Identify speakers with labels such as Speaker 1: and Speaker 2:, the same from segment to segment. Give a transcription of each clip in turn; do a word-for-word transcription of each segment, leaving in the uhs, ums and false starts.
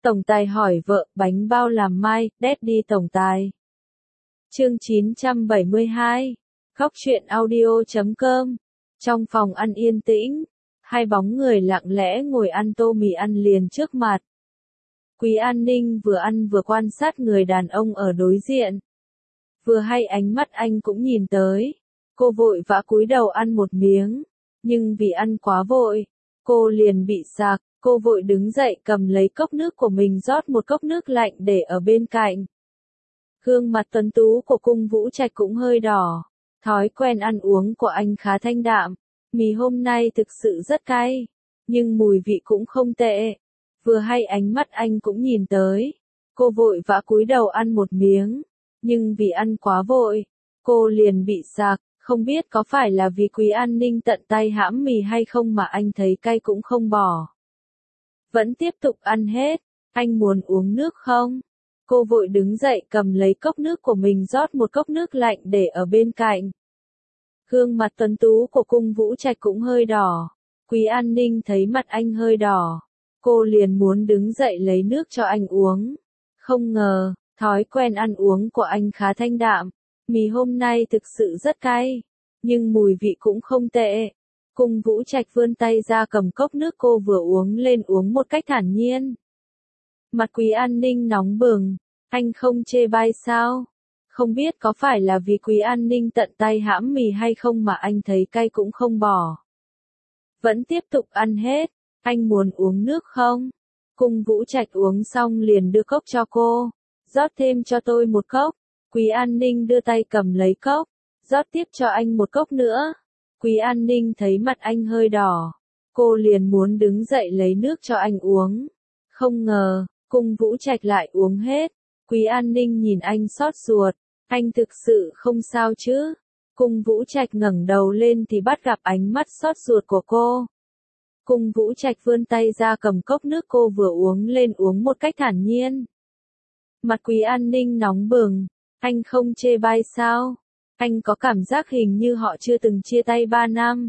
Speaker 1: Tổng tài hỏi vợ, bánh bao làm mai, Daddy tổng tài. Chương chín trăm bảy mươi hai. Góc truyện audio chấm com. Trong phòng ăn yên tĩnh, hai bóng người lặng lẽ ngồi ăn tô mì ăn liền trước mặt. Quý An Ninh vừa ăn vừa quan sát người đàn ông ở đối diện. Vừa hay ánh mắt anh cũng nhìn tới. Cô vội vã cúi đầu ăn một miếng. Nhưng vì ăn quá vội, cô liền bị sặc. Cô vội đứng dậy cầm lấy cốc nước của mình rót một cốc nước lạnh để ở bên cạnh. Gương mặt tuấn tú của Cung Vũ Trạch cũng hơi đỏ. Thói quen ăn uống của anh khá thanh đạm. Mì hôm nay thực sự rất cay. Nhưng mùi vị cũng không tệ. Vừa hay ánh mắt anh cũng nhìn tới. Cô vội vã cúi đầu ăn một miếng. Nhưng vì ăn quá vội, cô liền bị sặc. Không biết có phải là vì Quý An Ninh tận tay hãm mì hay không mà anh thấy cay cũng không bỏ. Vẫn tiếp tục ăn hết. Anh muốn uống nước không? Cô vội đứng dậy cầm lấy cốc nước của mình rót một cốc nước lạnh để ở bên cạnh. Gương mặt tuấn tú của Cung Vũ Trạch cũng hơi đỏ. Quý An Ninh thấy mặt anh hơi đỏ. Cô liền muốn đứng dậy lấy nước cho anh uống. Không ngờ, thói quen ăn uống của anh khá thanh đạm. Mì hôm nay thực sự rất cay. Nhưng mùi vị cũng không tệ. Cung Vũ Trạch vươn tay ra cầm cốc nước cô vừa uống lên uống một cách thản nhiên. Mặt Quý An Ninh nóng bừng. Anh không chê bai sao? Không biết có phải là vì Quý An Ninh tận tay hãm mì hay không mà anh thấy cay cũng không bỏ. Vẫn tiếp tục ăn hết. Anh muốn uống nước không? Cung Vũ Trạch uống xong liền đưa cốc cho cô. Rót thêm cho tôi một cốc. Quý An Ninh đưa tay cầm lấy cốc. Rót tiếp cho anh một cốc nữa. Quý An Ninh thấy mặt anh hơi đỏ. Cô liền muốn đứng dậy lấy nước cho anh uống. Không ngờ, Cung Vũ Trạch lại uống hết. Quý An Ninh nhìn anh xót ruột. Anh thực sự không sao chứ? Cung Vũ Trạch ngẩng đầu lên thì bắt gặp ánh mắt xót ruột của cô. Cung Vũ Trạch vươn tay ra cầm cốc nước cô vừa uống lên uống một cách thản nhiên. Mặt Quý An Ninh nóng bừng. Anh không chê bai sao? Anh có cảm giác hình như họ chưa từng chia tay ba năm.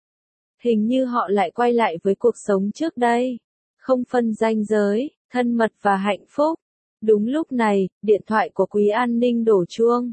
Speaker 1: Hình như họ lại quay lại với cuộc sống trước đây. Không phân ranh giới, thân mật và hạnh phúc. Đúng lúc này, điện thoại của Quý An Ninh đổ chuông.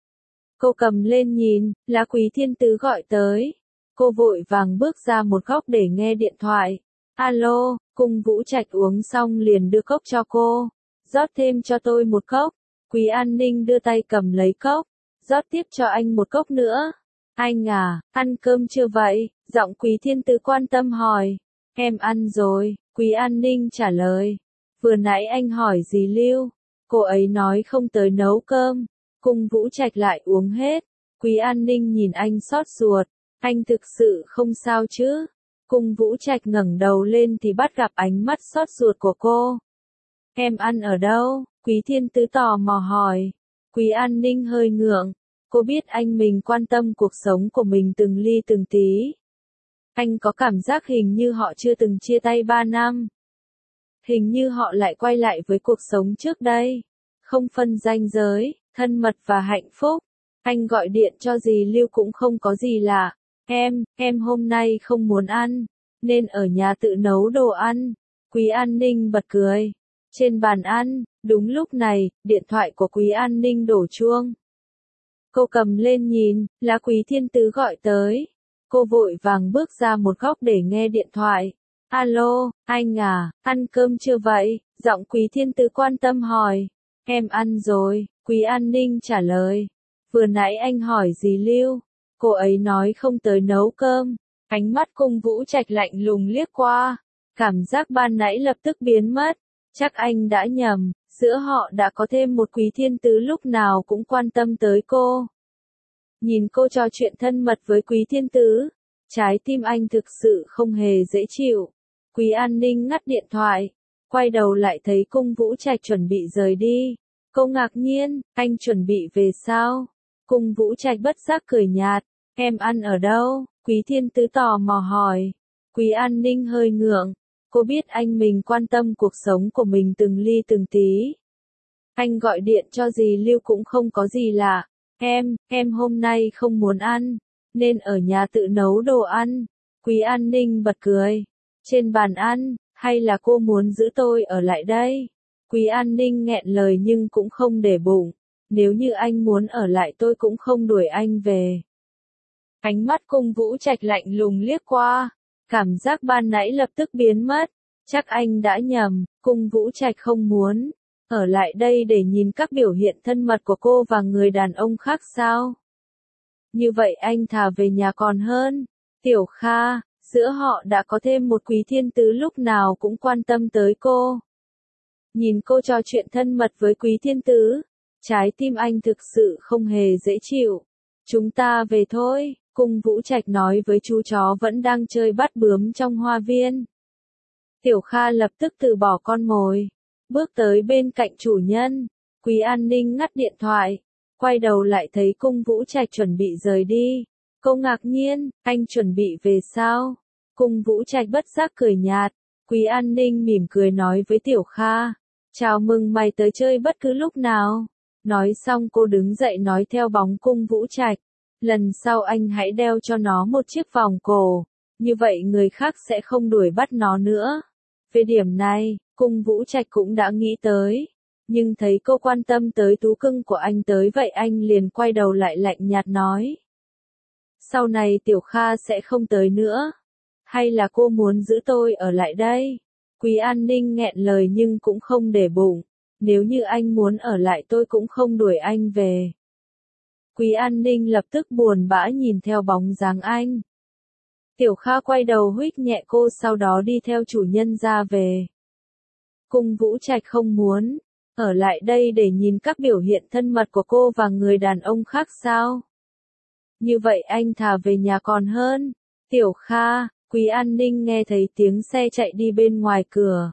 Speaker 1: Cô cầm lên nhìn, là Quý Thiên Tứ gọi tới. Cô vội vàng bước ra một góc để nghe điện thoại. Alo, Cung Vũ Trạch uống xong liền đưa cốc cho cô. Rót thêm cho tôi một cốc. Quý An Ninh đưa tay cầm lấy cốc. Rót tiếp cho anh một cốc nữa. Anh à, ăn cơm chưa vậy? Giọng Quý Thiên Tứ quan tâm hỏi. Em ăn rồi, Quý An Ninh trả lời. Vừa nãy anh hỏi dì Lưu. Cô ấy nói không tới nấu cơm. Cung Vũ Trạch lại uống hết. Quý An Ninh nhìn anh xót ruột. Anh thực sự không sao chứ? Cung Vũ Trạch ngẩng đầu lên thì bắt gặp ánh mắt xót ruột của cô. Em ăn ở đâu? Quý Thiên Tứ tò mò hỏi. Quý An Ninh hơi ngượng. Cô biết anh mình quan tâm cuộc sống của mình từng ly từng tí. Anh có cảm giác hình như họ chưa từng chia tay ba năm. Hình như họ lại quay lại với cuộc sống trước đây. Không phân ranh giới, thân mật và hạnh phúc. Anh gọi điện cho dì Lưu cũng không có gì lạ. Em, em hôm nay không muốn ăn. Nên ở nhà tự nấu đồ ăn. Quý An Ninh bật cười. Trên bàn ăn, đúng lúc này, điện thoại của Quý An Ninh đổ chuông. Cô cầm lên nhìn, là Quý Thiên Tứ gọi tới. Cô vội vàng bước ra một góc để nghe điện thoại. Alo, anh à, ăn cơm chưa vậy? Giọng Quý Thiên Tứ quan tâm hỏi. Em ăn rồi, Quý An Ninh trả lời. Vừa nãy anh hỏi dì Lưu. Cô ấy nói không tới nấu cơm. Ánh mắt Cung Vũ Trạch lạnh lùng liếc qua. Cảm giác ban nãy lập tức biến mất. Chắc anh đã nhầm, giữa họ đã có thêm một Quý Thiên Tứ lúc nào cũng quan tâm tới cô. Nhìn cô trò chuyện thân mật với Quý Thiên Tứ, trái tim anh thực sự không hề dễ chịu. Quý An Ninh ngắt điện thoại, quay đầu lại thấy Cung Vũ Trạch chuẩn bị rời đi. Cô ngạc nhiên, anh chuẩn bị về sao? Cung Vũ Trạch bất giác cười nhạt, em ăn ở đâu? Quý Thiên Tứ tò mò hỏi. Quý An Ninh hơi ngượng. Cô biết anh mình quan tâm cuộc sống của mình từng ly từng tí. Anh gọi điện cho dì Lưu cũng không có gì lạ. Em, em hôm nay không muốn ăn, nên ở nhà tự nấu đồ ăn. Quý An Ninh bật cười. Trên bàn ăn, hay là cô muốn giữ tôi ở lại đây? Quý An Ninh nghẹn lời nhưng cũng không để bụng. Nếu như anh muốn ở lại tôi cũng không đuổi anh về. Ánh mắt Cung Vũ Trạch lạnh lùng liếc qua. Cảm giác ban nãy lập tức biến mất. Chắc anh đã nhầm, Cung Vũ Trạch không muốn ở lại đây để nhìn các biểu hiện thân mật của cô và người đàn ông khác sao? Như vậy anh thà về nhà còn hơn. Tiểu Kha, giữa họ đã có thêm một Quý Thiên Tứ lúc nào cũng quan tâm tới cô. Nhìn cô trò chuyện thân mật với Quý Thiên Tứ, trái tim anh thực sự không hề dễ chịu. Chúng ta về thôi, Cung Vũ Trạch nói với chú chó vẫn đang chơi bắt bướm trong hoa viên. Tiểu Kha lập tức từ bỏ con mồi, bước tới bên cạnh chủ nhân. Quý An Ninh ngắt điện thoại, quay đầu lại thấy Cung Vũ Trạch chuẩn bị rời đi. Cô ngạc nhiên, anh chuẩn bị về sao? Cung Vũ Trạch bất giác cười nhạt. Quý An Ninh mỉm cười nói với Tiểu Kha, chào mừng mày tới chơi bất cứ lúc nào. Nói xong cô đứng dậy nói theo bóng Cung Vũ Trạch, lần sau anh hãy đeo cho nó một chiếc vòng cổ, như vậy người khác sẽ không đuổi bắt nó nữa. Về điểm này, Cung Vũ Trạch cũng đã nghĩ tới, nhưng thấy cô quan tâm tới thú cưng của anh tới vậy anh liền quay đầu lại lạnh nhạt nói. Sau này Tiểu Kha sẽ không tới nữa. Hay là cô muốn giữ tôi ở lại đây? Quý An Ninh nghẹn lời nhưng cũng không để bụng. Nếu như anh muốn ở lại tôi cũng không đuổi anh về. Quý An Ninh lập tức buồn bã nhìn theo bóng dáng anh. Tiểu Kha quay đầu huých nhẹ cô sau đó đi theo chủ nhân ra về. Cung Vũ Trạch không muốn ở lại đây để nhìn các biểu hiện thân mật của cô và người đàn ông khác sao? Như vậy anh thà về nhà còn hơn. Tiểu Kha, Quý An Ninh nghe thấy tiếng xe chạy đi bên ngoài cửa.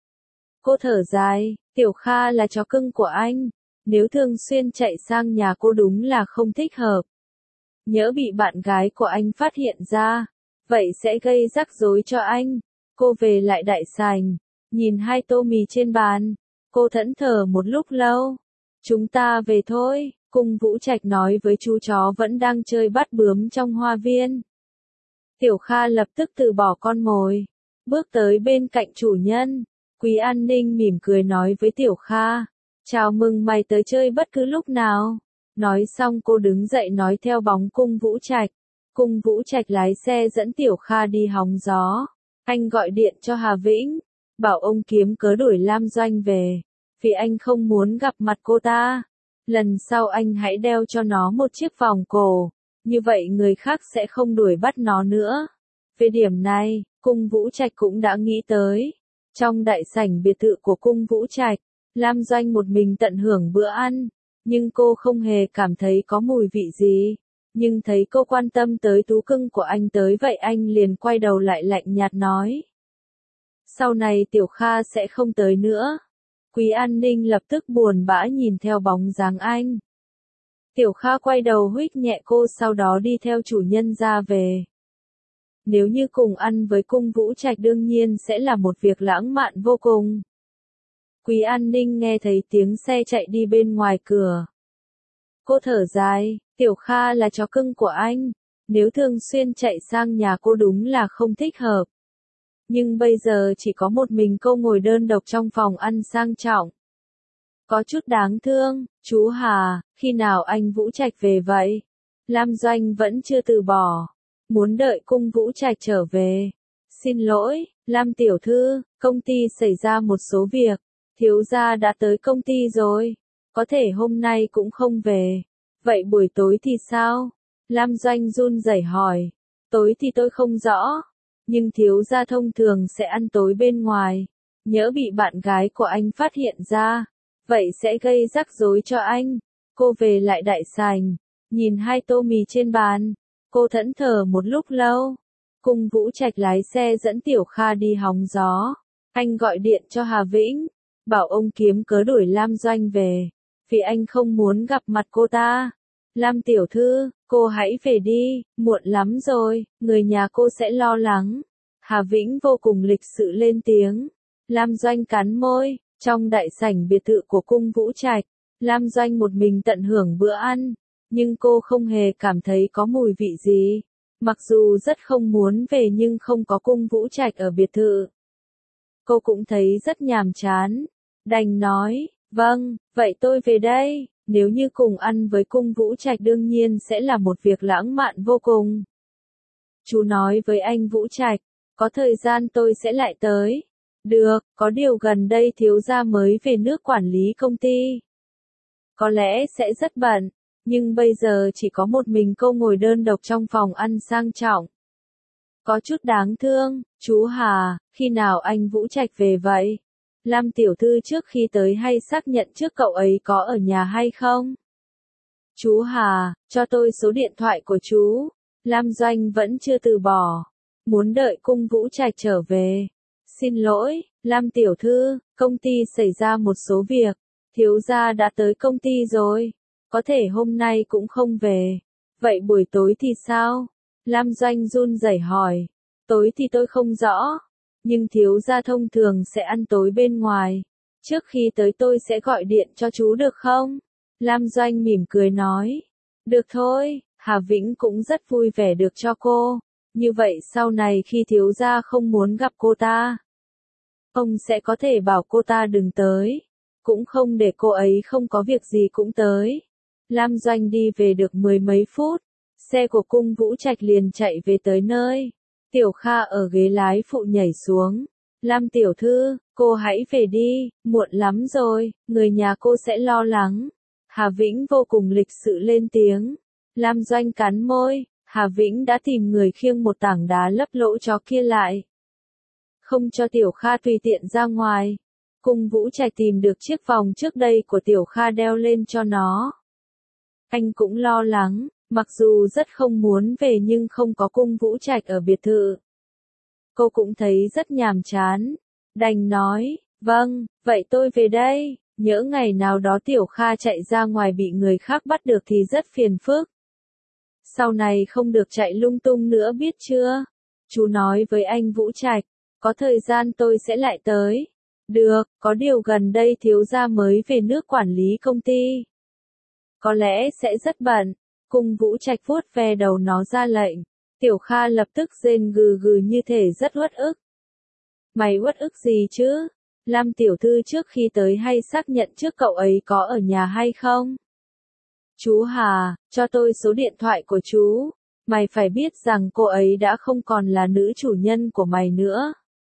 Speaker 1: Cô thở dài, Tiểu Kha là chó cưng của anh. Nếu thường xuyên chạy sang nhà cô đúng là không thích hợp. Nhỡ bị bạn gái của anh phát hiện ra, vậy sẽ gây rắc rối cho anh. Cô về lại đại sảnh, nhìn hai tô mì trên bàn. Cô thẫn thờ một lúc lâu. Chúng ta về thôi, Cung Vũ Trạch nói với chú chó vẫn đang chơi bắt bướm trong hoa viên. Tiểu Kha lập tức từ bỏ con mồi, bước tới bên cạnh chủ nhân. Quý An Ninh mỉm cười nói với Tiểu Kha, chào mừng mày tới chơi bất cứ lúc nào. Nói xong cô đứng dậy nói theo bóng Cung Vũ Trạch. Cung Vũ Trạch lái xe dẫn Tiểu Kha đi hóng gió. Anh gọi điện cho Hà Vĩnh, bảo ông kiếm cớ đuổi Lam Doanh về, vì anh không muốn gặp mặt cô ta. Lần sau anh hãy đeo cho nó một chiếc vòng cổ, như vậy người khác sẽ không đuổi bắt nó nữa. Về điểm này, Cung Vũ Trạch cũng đã nghĩ tới. Trong đại sảnh biệt thự của Cung Vũ Trạch, Lam Doanh một mình tận hưởng bữa ăn, nhưng cô không hề cảm thấy có mùi vị gì. Nhưng thấy cô quan tâm tới thú cưng của anh tới vậy anh liền quay đầu lại lạnh nhạt nói. Sau này Tiểu Kha sẽ không tới nữa. Quý An Ninh lập tức buồn bã nhìn theo bóng dáng anh. Tiểu Kha quay đầu huých nhẹ cô sau đó đi theo chủ nhân ra về. Nếu như cùng ăn với Cung Vũ Trạch đương nhiên sẽ là một việc lãng mạn vô cùng. Quý An Ninh nghe thấy tiếng xe chạy đi bên ngoài cửa. Cô thở dài, Tiểu Kha là chó cưng của anh. Nếu thường xuyên chạy sang nhà cô đúng là không thích hợp. Nhưng bây giờ chỉ có một mình cô ngồi đơn độc trong phòng ăn sang trọng. Có chút đáng thương, chú Hà, khi nào anh Vũ Trạch về vậy? Lam Doanh vẫn chưa từ bỏ. Muốn đợi Cung Vũ Trạch trở về. Xin lỗi, Lam tiểu thư, công ty xảy ra một số việc. Thiếu gia đã tới công ty rồi. Có thể hôm nay cũng không về. Vậy buổi tối thì sao? Lam Doanh run rẩy hỏi. Tối thì tôi không rõ. Nhưng thiếu gia thông thường sẽ ăn tối bên ngoài. Nhỡ bị bạn gái của anh phát hiện ra. Vậy sẽ gây rắc rối cho anh. Cô về lại đại sảnh. Nhìn hai tô mì trên bàn. Cô thẫn thờ một lúc lâu. Cung Vũ Trạch lái xe dẫn Tiểu Kha đi hóng gió. Anh gọi điện cho Hà Vĩnh. Bảo ông kiếm cớ đuổi Lam Doanh về. Vì anh không muốn gặp mặt cô ta. Lam tiểu thư, cô hãy về đi, muộn lắm rồi, người nhà cô sẽ lo lắng. Hà Vĩnh vô cùng lịch sự lên tiếng. Lam Doanh cắn môi, trong đại sảnh biệt thự của Cung Vũ Trạch. Lam Doanh một mình tận hưởng bữa ăn, nhưng cô không hề cảm thấy có mùi vị gì. Mặc dù rất không muốn về nhưng không có Cung Vũ Trạch ở biệt thự. Cô cũng thấy rất nhàm chán. Đành nói, vâng, vậy tôi về đây. Nếu như cùng ăn với cung Vũ Trạch đương nhiên sẽ là một việc lãng mạn vô cùng. Chú nói với anh Vũ Trạch, có thời gian tôi sẽ lại tới. Được, có điều gần đây thiếu gia mới về nước quản lý công ty. Có lẽ sẽ rất bận, nhưng bây giờ chỉ có một mình cô ngồi đơn độc trong phòng ăn sang trọng. Có chút đáng thương, chú Hà, khi nào anh Vũ Trạch về vậy? Lam tiểu thư trước khi tới hay xác nhận trước cậu ấy có ở nhà hay không? Chú Hà, cho tôi số điện thoại của chú. Lam Doanh vẫn chưa từ bỏ. Muốn đợi cung Vũ Trạch trở về. Xin lỗi, Lam tiểu thư, công ty xảy ra một số việc. Thiếu gia đã tới công ty rồi. Có thể hôm nay cũng không về. Vậy buổi tối thì sao? Lam Doanh run rẩy hỏi. Tối thì tôi không rõ. Nhưng thiếu gia thông thường sẽ ăn tối bên ngoài. Trước khi tới tôi sẽ gọi điện cho chú được không? Lam Doanh mỉm cười nói. Được thôi, Hà Vĩnh cũng rất vui vẻ được cho cô. Như vậy sau này khi thiếu gia không muốn gặp cô ta, ông sẽ có thể bảo cô ta đừng tới. Cũng không để cô ấy không có việc gì cũng tới. Lam Doanh đi về được mười mấy phút. Xe của cung Vũ Trạch liền chạy về tới nơi. Tiểu Kha ở ghế lái phụ nhảy xuống. Lam tiểu thư, cô hãy về đi, muộn lắm rồi, người nhà cô sẽ lo lắng. Hà Vĩnh vô cùng lịch sự lên tiếng. Lam Doanh cắn môi, Hà Vĩnh đã tìm người khiêng một tảng đá lấp lỗ chó kia lại. Không cho Tiểu Kha tùy tiện ra ngoài. Cung Vũ Trạch tìm được chiếc vòng trước đây của Tiểu Kha đeo lên cho nó. Anh cũng lo lắng, mặc dù rất không muốn về nhưng không có cung Vũ Trạch ở biệt thự. Cô cũng thấy rất nhàm chán. Đành nói, vâng, vậy tôi về đây. Nhỡ ngày nào đó Tiểu Kha chạy ra ngoài bị người khác bắt được thì rất phiền phức. Sau này không được chạy lung tung nữa biết chưa? Chú nói với anh Vũ Trạch, có thời gian tôi sẽ lại tới. Được, có điều gần đây thiếu gia mới về nước quản lý công ty. Có lẽ sẽ rất bận. Cung Vũ Trạch vuốt ve đầu nó ra lệnh. Tiểu Kha lập tức rên gừ gừ như thể rất uất ức. Mày uất ức gì chứ? Lam tiểu thư trước khi tới hay xác nhận trước cậu ấy có ở nhà hay không? Chú Hà, cho tôi số điện thoại của chú. Mày phải biết rằng cô ấy đã không còn là nữ chủ nhân của mày nữa.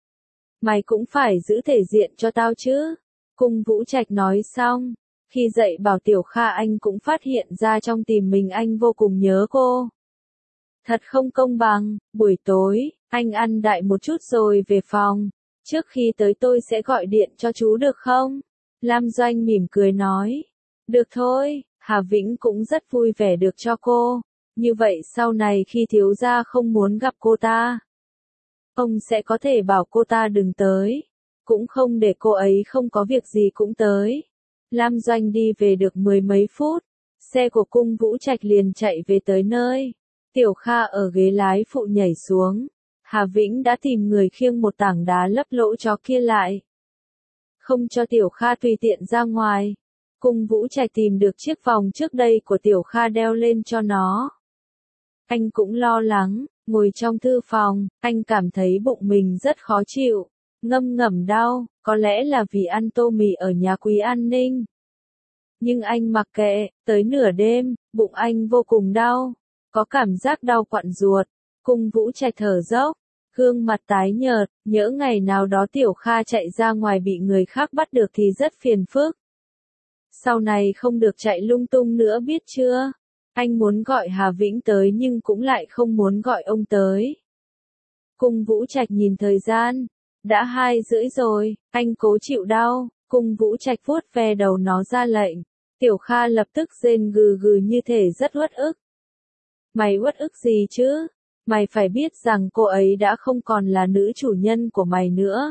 Speaker 1: Mày cũng phải giữ thể diện cho tao chứ. Cung Vũ Trạch nói xong. Khi dậy bảo Tiểu Kha anh cũng phát hiện ra trong tim mình anh vô cùng nhớ cô. Thật không công bằng, buổi tối, anh ăn đại một chút rồi về phòng. Trước khi tới tôi sẽ gọi điện cho chú được không? Lam Doanh mỉm cười nói. Được thôi, Hà Vĩnh cũng rất vui vẻ được cho cô. Như vậy sau này khi thiếu gia không muốn gặp cô ta, ông sẽ có thể bảo cô ta đừng tới. Cũng không để cô ấy không có việc gì cũng tới. Lam Doanh đi về được mười mấy phút. Xe của cung Vũ Trạch liền chạy về tới nơi. Tiểu Kha ở ghế lái phụ nhảy xuống. Hà Vĩnh đã tìm người khiêng một tảng đá lấp lỗ chó kia lại. Không cho Tiểu Kha tùy tiện ra ngoài. Cung Vũ Trạch tìm được chiếc vòng trước đây của Tiểu Kha đeo lên cho nó. Anh cũng lo lắng, ngồi trong thư phòng, anh cảm thấy bụng mình rất khó chịu. Ngâm ngẩm đau, có lẽ là vì ăn tô mì ở nhà Quý An Ninh. Nhưng anh mặc kệ, tới nửa đêm, bụng anh vô cùng đau. Có cảm giác đau quặn ruột. Cung Vũ Trạch thở dốc, gương mặt tái nhợt, nhỡ ngày nào đó Tiểu Kha chạy ra ngoài bị người khác bắt được thì rất phiền phức. Sau này không được chạy lung tung nữa biết chưa? Anh muốn gọi Hà Vĩnh tới nhưng cũng lại không muốn gọi ông tới. Cung Vũ Trạch nhìn thời gian. Đã hai rưỡi rồi, anh cố chịu đau. Cung Vũ Trạch vuốt ve đầu nó ra lệnh. Tiểu Kha lập tức rên gừ gừ như thể rất uất ức. Mày uất ức gì chứ? Mày phải biết rằng cô ấy đã không còn là nữ chủ nhân của mày nữa.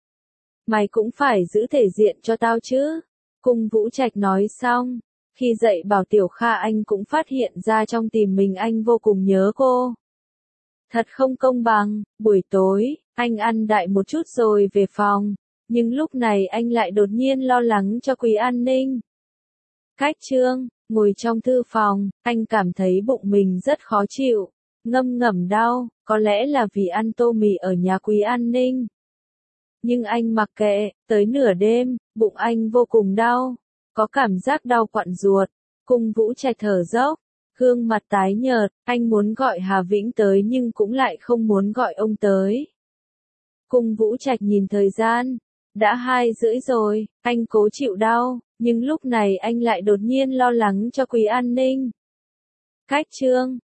Speaker 1: Mày cũng phải giữ thể diện cho tao chứ. Cung Vũ Trạch nói xong. Khi dậy bảo Tiểu Kha anh cũng phát hiện ra trong tim mình anh vô cùng nhớ cô. Thật không công bằng, buổi tối, anh ăn đại một chút rồi về phòng. Nhưng lúc này anh lại đột nhiên lo lắng cho Quý An Ninh. Cách chương, ngồi trong thư phòng, anh cảm thấy bụng mình rất khó chịu. Ngâm ngẩm đau, có lẽ là vì ăn tô mì ở nhà Quý An Ninh. Nhưng anh mặc kệ, tới nửa đêm, bụng anh vô cùng đau, có cảm giác đau quặn ruột. Cung Vũ Trạch thở dốc, gương mặt tái nhợt, anh muốn gọi Hà Vĩnh tới nhưng cũng lại không muốn gọi ông tới. Cung Vũ Trạch nhìn thời gian, đã hai rưỡi rồi, anh cố chịu đau, nhưng lúc này anh lại đột nhiên lo lắng cho Quý An Ninh. Cách chương